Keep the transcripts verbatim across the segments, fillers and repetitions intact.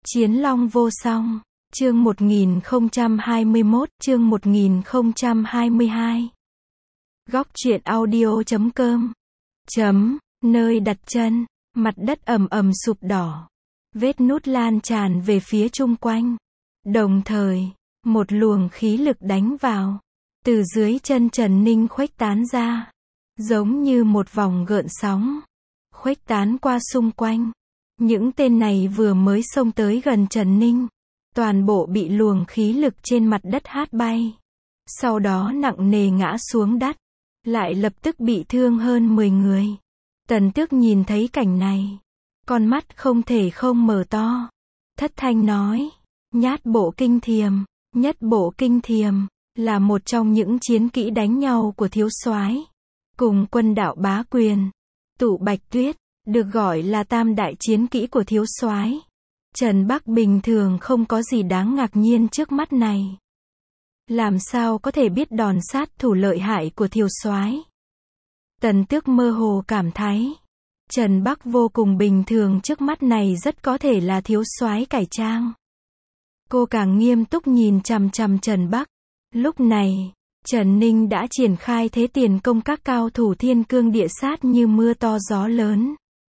Chiến Long vô song, chương một nghìn không trăm hai mươi mốt, chương một nghìn không trăm hai mươi hai. Góc truyện audio chấm com. Chấm, nơi đặt chân, mặt đất ầm ầm sụp đỏ. Vết nứt lan tràn về phía chung quanh. Đồng thời, một luồng khí lực đánh vào. Từ dưới chân Trần Ninh khuếch tán ra. Giống như một vòng gợn sóng. Khuếch tán qua xung quanh. Những tên này vừa mới xông tới gần Trần Ninh. Toàn bộ bị luồng khí lực trên mặt đất hát bay. Sau đó nặng nề ngã xuống đất. Lại lập tức bị thương hơn mười người. Tần Tước nhìn thấy cảnh này. Con mắt không thể không mở to. Thất thanh nói. Nhát bộ kinh thiềm, nhất bộ kinh thiềm, là một trong những chiến kỹ đánh nhau của thiếu soái. Cùng quân đạo bá quyền, tụ bạch tuyết, được gọi là tam đại chiến kỹ của thiếu soái. Trần Bắc bình thường không có gì đáng ngạc nhiên trước mắt này. Làm sao có thể biết đòn sát thủ lợi hại của thiếu soái? Tần Tước mơ hồ cảm thấy, Trần Bắc vô cùng bình thường trước mắt này rất có thể là thiếu soái cải trang. Cô càng nghiêm túc nhìn chằm chằm Trần Bắc. Lúc này, Trần Ninh đã triển khai thế tiền công các cao thủ thiên cương địa sát như mưa to gió lớn.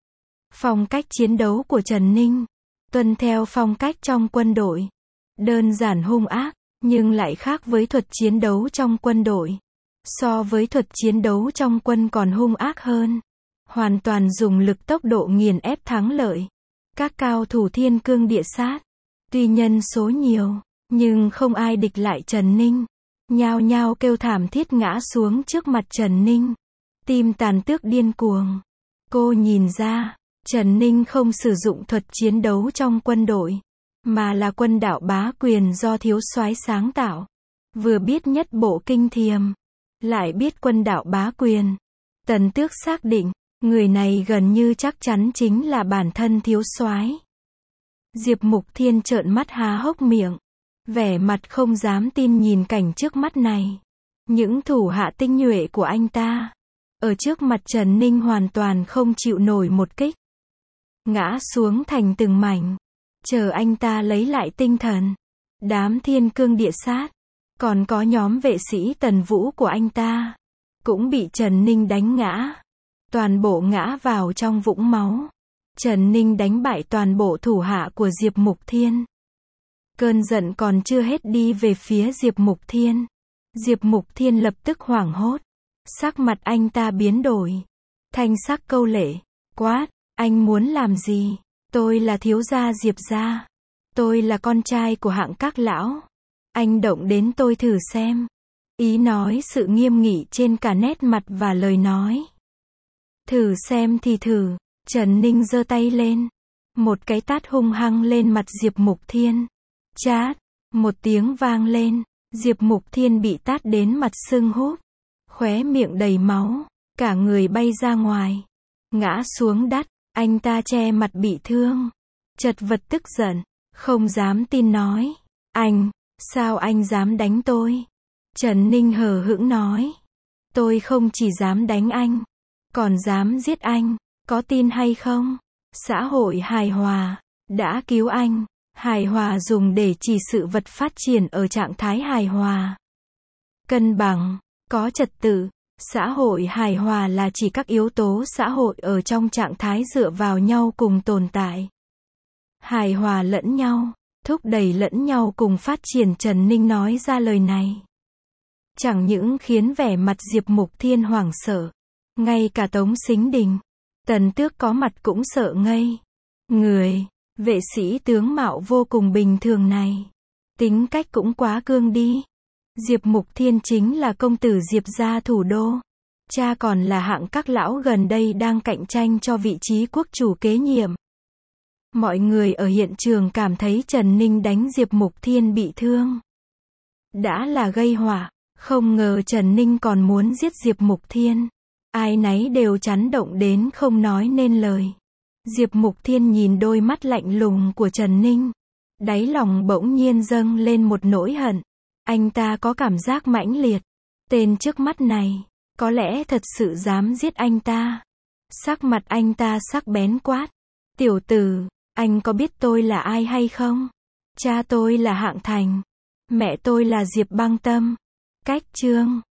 Phong cách chiến đấu của Trần Ninh, tuân theo phong cách trong quân đội. Đơn giản hung ác, nhưng lại khác với thuật chiến đấu trong quân đội. So với thuật chiến đấu trong quân còn hung ác hơn. Hoàn toàn dùng lực tốc độ nghiền ép thắng lợi. Các cao thủ thiên cương địa sát, tuy nhân số nhiều, nhưng không ai địch lại Trần Ninh. Nhao nhao kêu thảm thiết ngã xuống trước mặt Trần Ninh. Tim Tàn Tước điên cuồng. Cô nhìn ra, Trần Ninh không sử dụng thuật chiến đấu trong quân đội, mà là quân đạo bá quyền do thiếu soái sáng tạo. Vừa biết nhất bộ kinh thiềm, lại biết quân đạo bá quyền. Tần Tước xác định, người này gần như chắc chắn chính là bản thân thiếu soái. Diệp Mục Thiên trợn mắt há hốc miệng, vẻ mặt không dám tin nhìn cảnh trước mắt này. Những thủ hạ tinh nhuệ của anh ta, ở trước mặt Trần Ninh hoàn toàn không chịu nổi một kích. Ngã xuống thành từng mảnh, chờ anh ta lấy lại tinh thần. Đám thiên cương địa sát, còn có nhóm vệ sĩ Tần Vũ của anh ta, cũng bị Trần Ninh đánh ngã. Toàn bộ ngã vào trong vũng máu. Trần Ninh đánh bại toàn bộ thủ hạ của Diệp Mục Thiên. Cơn giận còn chưa hết đi về phía Diệp Mục Thiên. Diệp Mục Thiên lập tức hoảng hốt. Sắc mặt anh ta biến đổi. Thanh sắc câu lệ. Quát, anh muốn làm gì? Tôi là thiếu gia Diệp gia. Tôi là con trai của Hạng Các lão. Anh động đến tôi thử xem. Ý nói sự nghiêm nghị trên cả nét mặt và lời nói. Thử xem thì thử. Trần Ninh giơ tay lên. Một cái tát hung hăng lên mặt Diệp Mục Thiên. Chát. Một tiếng vang lên. Diệp Mục Thiên bị tát đến mặt sưng húp. Khóe miệng đầy máu. Cả người bay ra ngoài. Ngã xuống đất. Anh ta che mặt bị thương. Chật vật tức giận. Không dám tin nói. Anh, sao anh dám đánh tôi? Trần Ninh hờ hững nói. Tôi không chỉ dám đánh anh, còn dám giết anh. Có tin hay không? Xã hội hài hòa đã cứu anh. Hài hòa dùng để chỉ sự vật phát triển ở trạng thái hài hòa. Cân bằng, có trật tự. Xã hội hài hòa là chỉ các yếu tố xã hội ở trong trạng thái dựa vào nhau cùng tồn tại. Hài hòa lẫn nhau, thúc đẩy lẫn nhau cùng phát triển. Trần Ninh nói ra lời này. Chẳng những khiến vẻ mặt Diệp Mục Thiên hoảng sợ, ngay cả Tống Sính Đình, Tần Tước có mặt cũng sợ ngây. Người, vệ sĩ tướng mạo vô cùng bình thường này, tính cách cũng quá cương đi. Diệp Mục Thiên chính là công tử Diệp gia thủ đô. Cha còn là Hạng Các lão gần đây đang cạnh tranh cho vị trí quốc chủ kế nhiệm. Mọi người ở hiện trường cảm thấy Trần Ninh đánh Diệp Mục Thiên bị thương đã là gây họa. Không ngờ Trần Ninh còn muốn giết Diệp Mục Thiên. Ai nấy đều chấn động đến không nói nên lời. Diệp Mục Thiên nhìn đôi mắt lạnh lùng của Trần Ninh. Đáy lòng bỗng nhiên dâng lên một nỗi hận. Anh ta có cảm giác mãnh liệt. Tên trước mắt này, có lẽ thật sự dám giết anh ta. Sắc mặt anh ta sắc bén quát. Tiểu tử, Anh có biết tôi là ai hay không? Cha tôi là Hạng Thành. Mẹ tôi là Diệp Băng Tâm. Cách chương